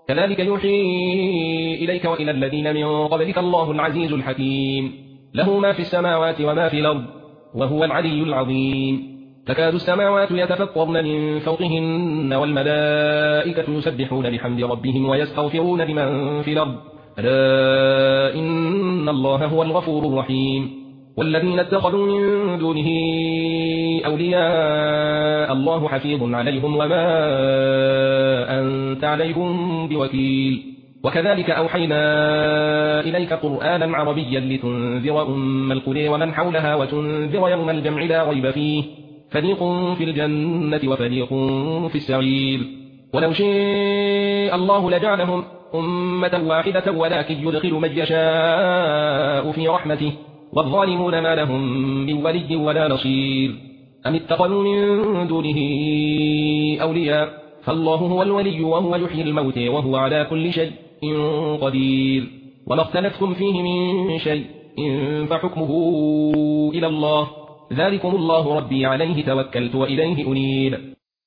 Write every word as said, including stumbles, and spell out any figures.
كذلك يوحي إليك وإلى الذين من قبلك الله العزيز الحكيم له ما في السماوات وما في الأرض وهو العلي العظيم تكاد السماوات يتفطرن من فوقهن والملائكة يسبحون بحمد ربهم ويستغفرون لمن في الأرض ألا إن الله هو الغفور الرحيم والذين اتخذوا من دونه أولياء الله حفيظ عليهم وما أنت عليهم بوكيل وكذلك أوحينا إليك قرآنا عربيا لتنذر أم القرى ومن حولها وتنذر يوم الجمع لا ريب فيه فريق في الجنة وفريق في السعير ولو شاء الله لجعلهم أمة واحدة ولكن يدخل من يشاء في رحمته والظالمون ما لهم من ولي ولا نصير أم اتخذوا من دونه أولياء فالله هو الولي وهو يحيي الموت وهو على كل شيء قدير وما اختلفتم فيه من شيء فحكمه إلى الله ذلكم الله ربي عليه توكلت وإليه أنيب